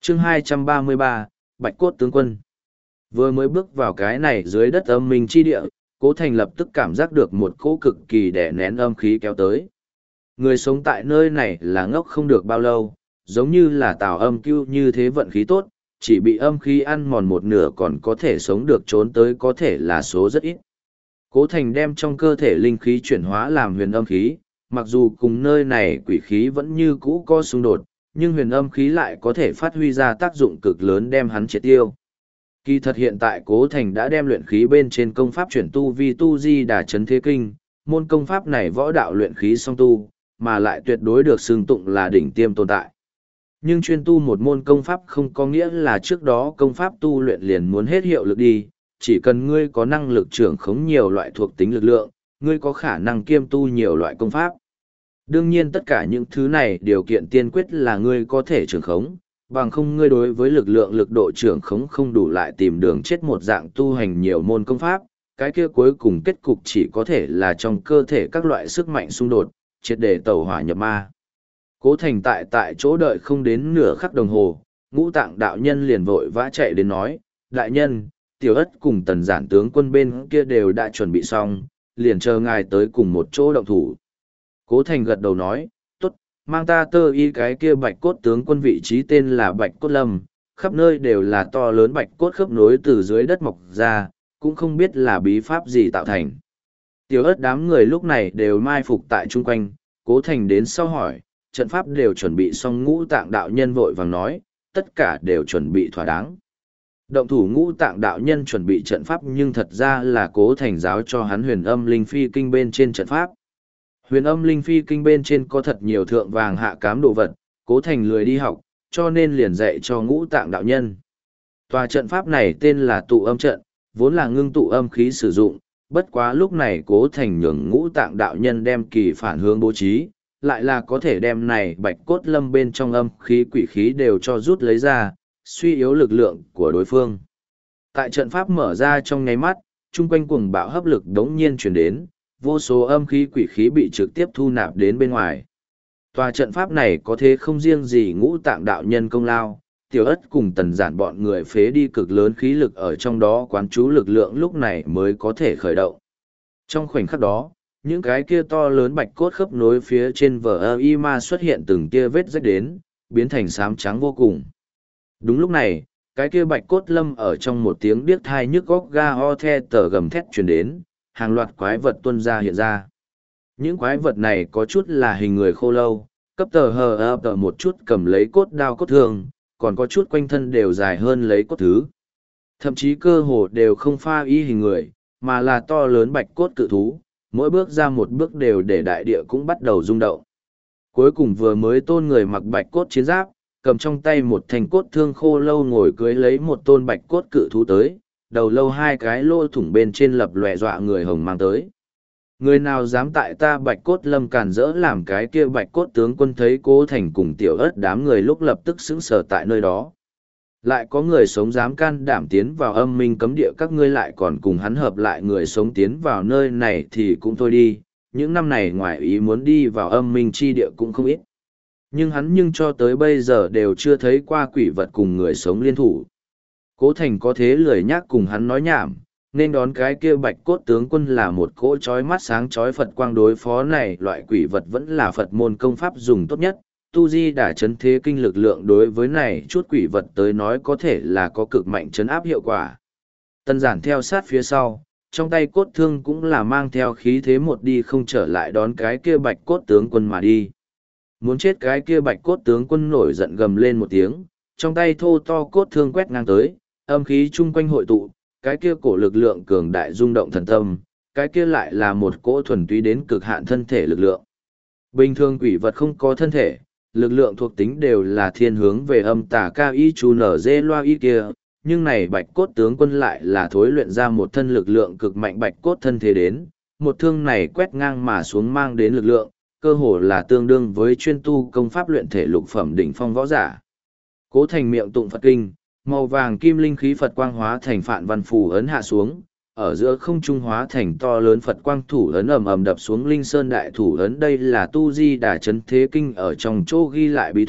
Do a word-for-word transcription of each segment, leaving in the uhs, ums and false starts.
chương hai trăm ba mươi ba, Bạch Cốt Tướng Quân. Vừa mới bước vào cái này dưới đất âm minh chi địa, Cố Thành lập tức cảm giác được một cỗ cực kỳ đè nén âm khí kéo tới. Người sống tại nơi này là ngốc không được bao lâu, giống như là Tào Âm Cưu như thế vận khí tốt, chỉ bị âm khí ăn mòn một nửa còn có thể sống được trốn tới có thể là số rất ít. Cố Thành đem trong cơ thể linh khí chuyển hóa làm huyền âm khí, mặc dù cùng nơi này quỷ khí vẫn như cũ có xung đột, nhưng huyền âm khí lại có thể phát huy ra tác dụng cực lớn đem hắn triệt tiêu. Kỳ thật hiện tại Cố Thành đã đem luyện khí bên trên công pháp chuyển tu vi tu di đà chấn thế kinh, môn công pháp này võ đạo luyện khí song tu, mà lại tuyệt đối được xưng tụng là đỉnh tiêm tồn tại. Nhưng chuyên tu một môn công pháp không có nghĩa là trước đó công pháp tu luyện liền muốn hết hiệu lực đi, chỉ cần ngươi có năng lực trưởng khống nhiều loại thuộc tính lực lượng, ngươi có khả năng kiêm tu nhiều loại công pháp. Đương nhiên tất cả những thứ này điều kiện tiên quyết là ngươi có thể trưởng khống, bằng không ngươi đối với lực lượng lực độ trưởng khống không đủ lại tìm đường chết một dạng tu hành nhiều môn công pháp, cái kia cuối cùng kết cục chỉ có thể là trong cơ thể các loại sức mạnh xung đột, triệt để tẩu hỏa nhập ma. Cố Thành tại tại chỗ đợi không đến nửa khắc đồng hồ, Ngũ Tạng đạo nhân liền vội vã chạy đến nói, đại nhân, Tiểu Ất cùng Tần Giản tướng quân bên kia đều đã chuẩn bị xong, liền chờ ngài tới cùng một chỗ động thủ. Cố Thành gật đầu nói, tốt, mang ta tơ y cái kia Bạch Cốt tướng quân vị trí tên là Bạch Cốt Lâm, khắp nơi đều là to lớn bạch cốt khớp nối từ dưới đất mọc ra, cũng không biết là bí pháp gì tạo thành. Tiểu Ất đám người lúc này đều mai phục tại chung quanh, Cố Thành đến sau hỏi, trận pháp đều chuẩn bị xong. Ngũ Tạng đạo nhân vội vàng nói, tất cả đều chuẩn bị thỏa đáng. Động thủ Ngũ Tạng đạo nhân chuẩn bị trận pháp nhưng thật ra là Cố Thành giáo cho hắn huyền âm linh phi kinh bên trên trận pháp. Huyền âm linh phi kinh bên trên có thật nhiều thượng vàng hạ cám đồ vật, Cố Thành lười đi học, cho nên liền dạy cho Ngũ Tạng đạo nhân. Tòa trận pháp này tên là tụ âm trận, vốn là ngưng tụ âm khí sử dụng, bất quá lúc này Cố Thành nhường Ngũ Tạng đạo nhân đem kỳ phản hướng bố trí, lại là có thể đem này Bạch Cốt Lâm bên trong âm khí quỷ khí đều cho rút lấy ra, suy yếu lực lượng của đối phương. Tại trận pháp mở ra trong nháy mắt, chung quanh cuồng bạo hấp lực đống nhiên chuyển đến, vô số âm khí quỷ khí bị trực tiếp thu nạp đến bên ngoài. Tòa trận pháp này có thế không riêng gì Ngũ Tạng đạo nhân công lao, Tiểu Ất cùng Tần Giản bọn người phế đi cực lớn khí lực ở trong đó quán trú lực lượng lúc này mới có thể khởi động. Trong khoảnh khắc đó, những cái kia to lớn bạch cốt khớp nối phía trên vở y ma xuất hiện từng kia vết rách đến, biến thành xám trắng vô cùng. Đúng lúc này, cái kia bạch cốt lâm ở trong một tiếng điếc thai nhức góc ga ho the tờ gầm thét truyền đến, hàng loạt quái vật tuôn ra hiện ra. Những quái vật này có chút là hình người khô lâu, cấp tờ hờ ập tờ một chút cầm lấy cốt đao cốt thường, còn có chút quanh thân đều dài hơn lấy cốt thứ. Thậm chí cơ hồ đều không pha y hình người, mà là to lớn bạch cốt cự thú, mỗi bước ra một bước đều để đại địa cũng bắt đầu rung động. Cuối cùng vừa mới tôn người mặc bạch cốt chiến giáp, cầm trong tay một thanh cốt thương khô lâu ngồi cưới lấy một tôn bạch cốt cự thú tới, đầu lâu hai cái lỗ thủng bên trên lập lòe dọa người hồng mang tới. Người nào dám tại ta bạch cốt lâm càn rỡ làm cái kia bạch cốt tướng quân thấy Cố Thành cùng Tiểu Ất đám người lúc lập tức sững sờ tại nơi đó. Lại có người sống dám can đảm tiến vào âm minh cấm địa, các ngươi lại còn cùng hắn hợp lại người sống tiến vào nơi này thì cũng thôi đi, những năm này ngoài ý muốn đi vào âm minh chi địa cũng không ít. Nhưng hắn nhưng cho tới bây giờ đều chưa thấy qua quỷ vật cùng người sống liên thủ. Cố Thành có thế lười nhác cùng hắn nói nhảm, nên đón cái kia bạch cốt tướng quân là một cỗ chói mắt sáng chói Phật quang. Đối phó này loại quỷ vật vẫn là Phật môn công pháp dùng tốt nhất, tu di đả chấn thế kinh lực lượng đối với này chút quỷ vật tới nói có thể là có cực mạnh chấn áp hiệu quả. Tần Giản theo sát phía sau, trong tay cốt thương cũng là mang theo khí thế một đi không trở lại đón cái kia bạch cốt tướng quân mà đi. Muốn chết cái kia bạch cốt tướng quân nổi giận gầm lên một tiếng, trong tay thô to cốt thương quét ngang tới, âm khí chung quanh hội tụ, cái kia cổ lực lượng cường đại rung động thần tâm, cái kia lại là một cỗ thuần túy đến cực hạn thân thể lực lượng. Bình thường quỷ vật không có thân thể, lực lượng thuộc tính đều là thiên hướng về âm tà cao y chu nở dê loa y kia, nhưng này bạch cốt tướng quân lại là thối luyện ra một thân lực lượng cực mạnh bạch cốt thân thế đến, một thương này quét ngang mà xuống mang đến lực lượng, cơ hồ là tương đương với chuyên tu công pháp luyện thể lục phẩm đỉnh phong võ giả. Cố Thành miệng tụng Phật kinh, màu vàng kim linh khí Phật quang hóa thành phạn văn phù ấn hạ xuống, ở giữa không trung hóa thành to lớn Phật quang thủ ấn ầm ầm đập xuống linh sơn đại thủ ấn. Đây là tu di đà chấn thế kinh ở trong chỗ ghi lại bí thuật,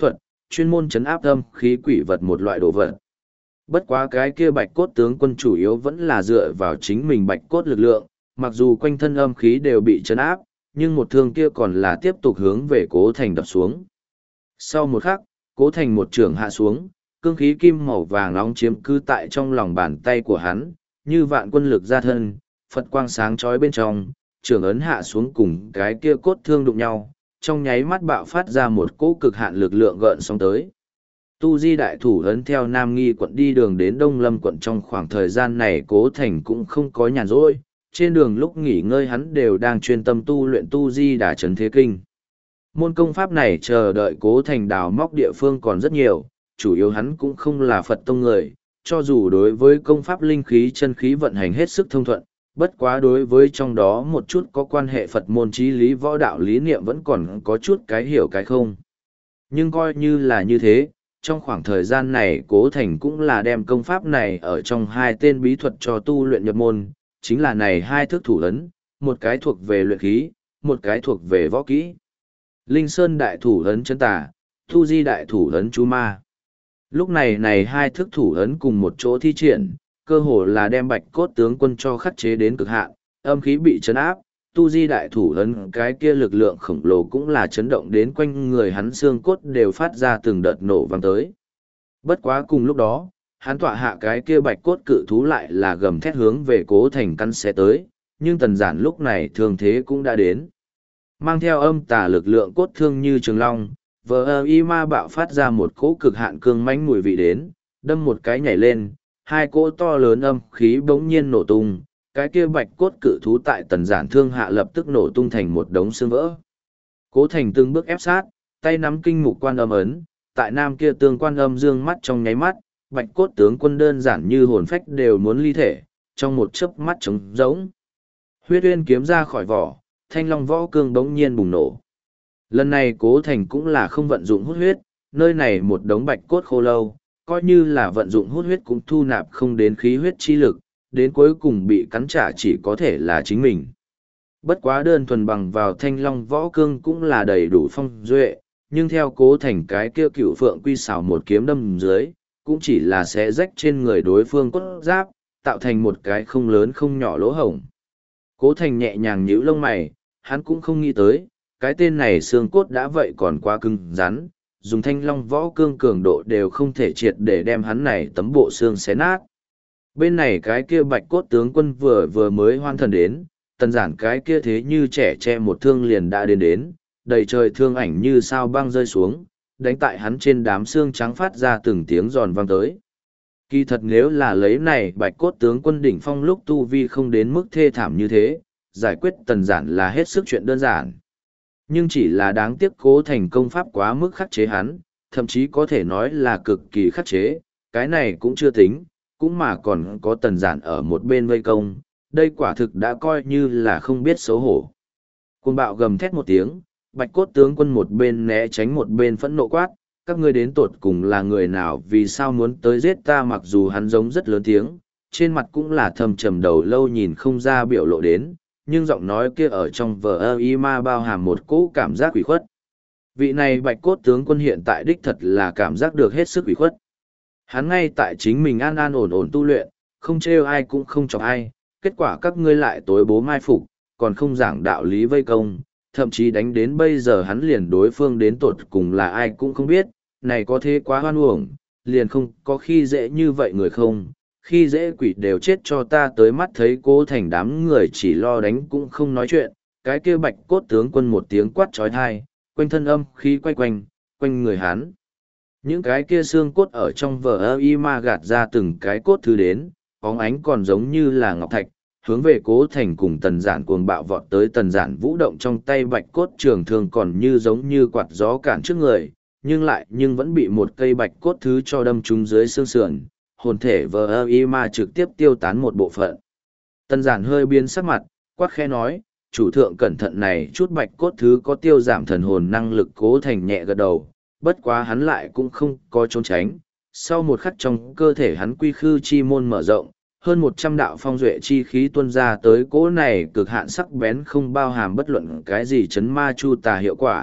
chuyên môn chấn áp âm khí quỷ vật một loại đồ vật. Bất quá cái kia bạch cốt tướng quân chủ yếu vẫn là dựa vào chính mình bạch cốt lực lượng, mặc dù quanh thân âm khí đều bị chấn áp, nhưng một thương kia còn là tiếp tục hướng về Cố Thành đập xuống. Sau một khắc, Cố Thành một trường hạ xuống, cương khí kim màu vàng nóng chiếm cứ tại trong lòng bàn tay của hắn, như vạn quân lực ra thân, Phật quang sáng chói bên trong, trường ấn hạ xuống cùng cái kia cốt thương đụng nhau, trong nháy mắt bạo phát ra một cỗ cực hạn lực lượng gợn sóng tới. Tu Di đại thủ ấn theo Nam Nghi quận đi đường đến Đông Lâm quận trong khoảng thời gian này Cố Thành cũng không có nhàn rỗi, trên đường lúc nghỉ ngơi hắn đều đang chuyên tâm tu luyện Tu Di Đà Trấn Thế Kinh. Môn công pháp này chờ đợi Cố Thành đào móc địa phương còn rất nhiều, chủ yếu hắn cũng không là Phật tông người, cho dù đối với công pháp linh khí chân khí vận hành hết sức thông thuận, bất quá đối với trong đó một chút có quan hệ Phật môn chí lý võ đạo lý niệm vẫn còn có chút cái hiểu cái không. Nhưng coi như là như thế, trong khoảng thời gian này Cố Thành cũng là đem công pháp này ở trong hai tên bí thuật cho tu luyện nhập môn, chính là này hai thức thủ ấn, một cái thuộc về luyện khí, một cái thuộc về võ kỹ. Linh Sơn đại thủ ấn chân tà, Tu Di đại thủ ấn chú ma. Lúc này này hai thức thủ ấn cùng một chỗ thi triển, cơ hồ là đem bạch cốt tướng quân cho khắc chế đến cực hạn, âm khí bị chấn áp, Tu Di đại thủ ấn cái kia lực lượng khổng lồ cũng là chấn động đến quanh người hắn xương cốt đều phát ra từng đợt nổ vang tới. Bất quá cùng lúc đó, hắn tọa hạ cái kia bạch cốt cự thú lại là gầm thét hướng về Cố Thành căn xé tới, nhưng tần giản lúc này thương thế cũng đã đến. Mang theo âm tà lực lượng cốt thương như trường long, vờ y ma bạo phát ra một cỗ cực hạn cương mãnh mùi vị đến, đâm một cái nhảy lên, hai cỗ to lớn âm khí bỗng nhiên nổ tung, cái kia bạch cốt cự thú tại tần giản thương hạ lập tức nổ tung thành một đống xương vỡ. Cố Thành từng bước ép sát, tay nắm kinh mục quan âm ấn, tại nam kia tương quan âm dương mắt trong nháy mắt, bạch cốt tướng quân đơn giản như hồn phách đều muốn ly thể, trong một chớp mắt trống rỗng. Huyết uyên kiếm ra khỏi vỏ, thanh long võ cương bỗng nhiên bùng nổ. Lần này Cố Thành cũng là không vận dụng hút huyết, nơi này một đống bạch cốt khô lâu, coi như là vận dụng hút huyết cũng thu nạp không đến khí huyết chi lực, đến cuối cùng bị cắn trả chỉ có thể là chính mình. Bất quá đơn thuần bằng vào thanh long võ cương cũng là đầy đủ phong duệ, nhưng theo Cố Thành cái kia cựu phượng quy xảo một kiếm đâm dưới, cũng chỉ là sẽ rách trên người đối phương cốt giáp, tạo thành một cái không lớn không nhỏ lỗ hổng. Cố Thành nhẹ nhàng nhíu lông mày, hắn cũng không nghĩ tới, cái tên này xương cốt đã vậy còn quá cứng rắn, dùng thanh long võ cương cường độ đều không thể triệt để đem hắn này tấm bộ xương xé nát. Bên này cái kia bạch cốt tướng quân vừa vừa mới hoan thần đến, tần giản cái kia thế như trẻ che một thương liền đã đến đến, đầy trời thương ảnh như sao băng rơi xuống, đánh tại hắn trên đám xương trắng phát ra từng tiếng giòn vang tới. Kỳ thật nếu là lấy này bạch cốt tướng quân đỉnh phong lúc tu vi không đến mức thê thảm như thế, giải quyết tần giản là hết sức chuyện đơn giản. Nhưng chỉ là đáng tiếc Cố Thành công pháp quá mức khắc chế hắn, thậm chí có thể nói là cực kỳ khắc chế, cái này cũng chưa tính, cũng mà còn có tần giản ở một bên vây công, đây quả thực đã coi như là không biết xấu hổ. Cuồng bạo gầm thét một tiếng, bạch cốt tướng quân một bên né tránh một bên phẫn nộ quát, các ngươi đến tột cùng là người nào vì sao muốn tới giết ta, mặc dù hắn giống rất lớn tiếng, trên mặt cũng là thầm trầm đầu lâu nhìn không ra biểu lộ đến, nhưng giọng nói kia ở trong vở ơ y ma bao hàm một cỗ cảm giác quỷ khuất. Vị này bạch cốt tướng quân hiện tại đích thật là cảm giác được hết sức quỷ khuất. Hắn ngay tại chính mình an an ổn ổn tu luyện, không trêu ai cũng không chọc ai, kết quả các ngươi lại tối bố mai phục, còn không giảng đạo lý vây công, thậm chí đánh đến bây giờ hắn liền đối phương đến tột cùng là ai cũng không biết, này có thế quá hoan uổng, liền không có khi dễ như vậy người không, khi dễ quỷ đều chết cho ta tới mắt thấy Cố Thành đám người chỉ lo đánh cũng không nói chuyện, cái kia bạch cốt tướng quân một tiếng quát trói thai, quanh thân âm khí quay quanh, quanh người hắn. Những cái kia xương cốt ở trong vở ơ y ma gạt ra từng cái cốt thứ đến, bóng ánh còn giống như là ngọc thạch, hướng về Cố Thành cùng tần giản cuồng bạo vọt tới. Tần giản vũ động trong tay bạch cốt trường thương còn như giống như quạt gió cản trước người, nhưng lại nhưng vẫn bị một cây bạch cốt thứ cho đâm trúng dưới xương sườn, hồn thể vờ ơ y ma trực tiếp tiêu tán một bộ phận. Tần giản hơi biến sắc mặt, quát khẽ nói, chủ thượng cẩn thận này chút bạch cốt thứ có tiêu giảm thần hồn năng lực. Cố Thành nhẹ gật đầu, bất quá hắn lại cũng không có trốn tránh. Sau một khắc trong cơ thể hắn quy khư chi môn mở rộng, hơn một trăm đạo phong duệ chi khí tuôn ra tới cỗ này cực hạn sắc bén không bao hàm bất luận cái gì chấn ma chu tà hiệu quả,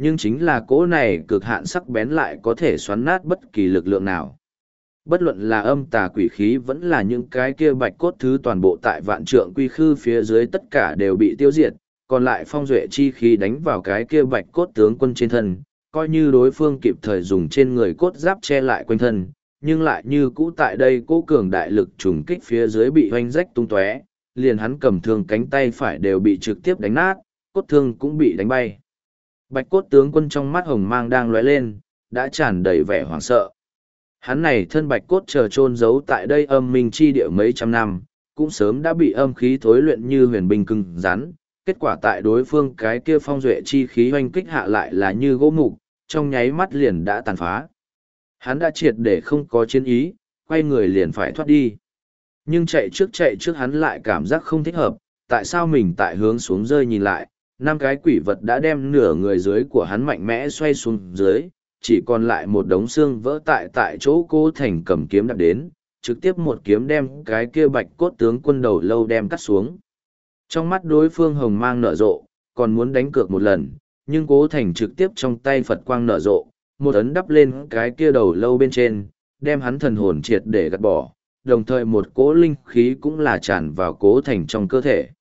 nhưng chính là cỗ này cực hạn sắc bén lại có thể xoắn nát bất kỳ lực lượng nào. Bất luận là âm tà quỷ khí vẫn là những cái kia bạch cốt thứ toàn bộ tại vạn trượng quy khư phía dưới tất cả đều bị tiêu diệt, còn lại phong duệ chi khí đánh vào cái kia bạch cốt tướng quân trên thân, coi như đối phương kịp thời dùng trên người cốt giáp che lại quanh thân, nhưng lại như cũ tại đây cố cường đại lực trùng kích phía dưới bị hoanh rách tung tóe, liền hắn cầm thương cánh tay phải đều bị trực tiếp đánh nát, cốt thương cũng bị đánh bay. Bạch cốt tướng quân trong mắt hồng mang đang lóe lên, đã tràn đầy vẻ hoảng sợ. Hắn này thân bạch cốt chờ chôn giấu tại đây âm minh chi địa mấy trăm năm, cũng sớm đã bị âm khí thối luyện như huyền binh cứng rắn, kết quả tại đối phương cái kia phong duệ chi khí hoanh kích hạ lại là như gỗ mục, trong nháy mắt liền đã tàn phá. Hắn đã triệt để không có chiến ý, quay người liền phải thoát đi. Nhưng chạy trước chạy trước hắn lại cảm giác không thích hợp, tại sao mình tại hướng xuống rơi nhìn lại, năm cái quỷ vật đã đem nửa người dưới của hắn mạnh mẽ xoay xuống dưới, chỉ còn lại một đống xương vỡ tại tại chỗ Cố Thành cầm kiếm đập đến, trực tiếp một kiếm đem cái kia bạch cốt tướng quân đầu lâu đem cắt xuống. Trong mắt đối phương hồng mang nở rộ, còn muốn đánh cược một lần, nhưng Cố Thành trực tiếp trong tay Phật quang nở rộ, một ấn đắp lên cái kia đầu lâu bên trên, đem hắn thần hồn triệt để gạt bỏ, đồng thời một cỗ linh khí cũng là tràn vào Cố Thành trong cơ thể.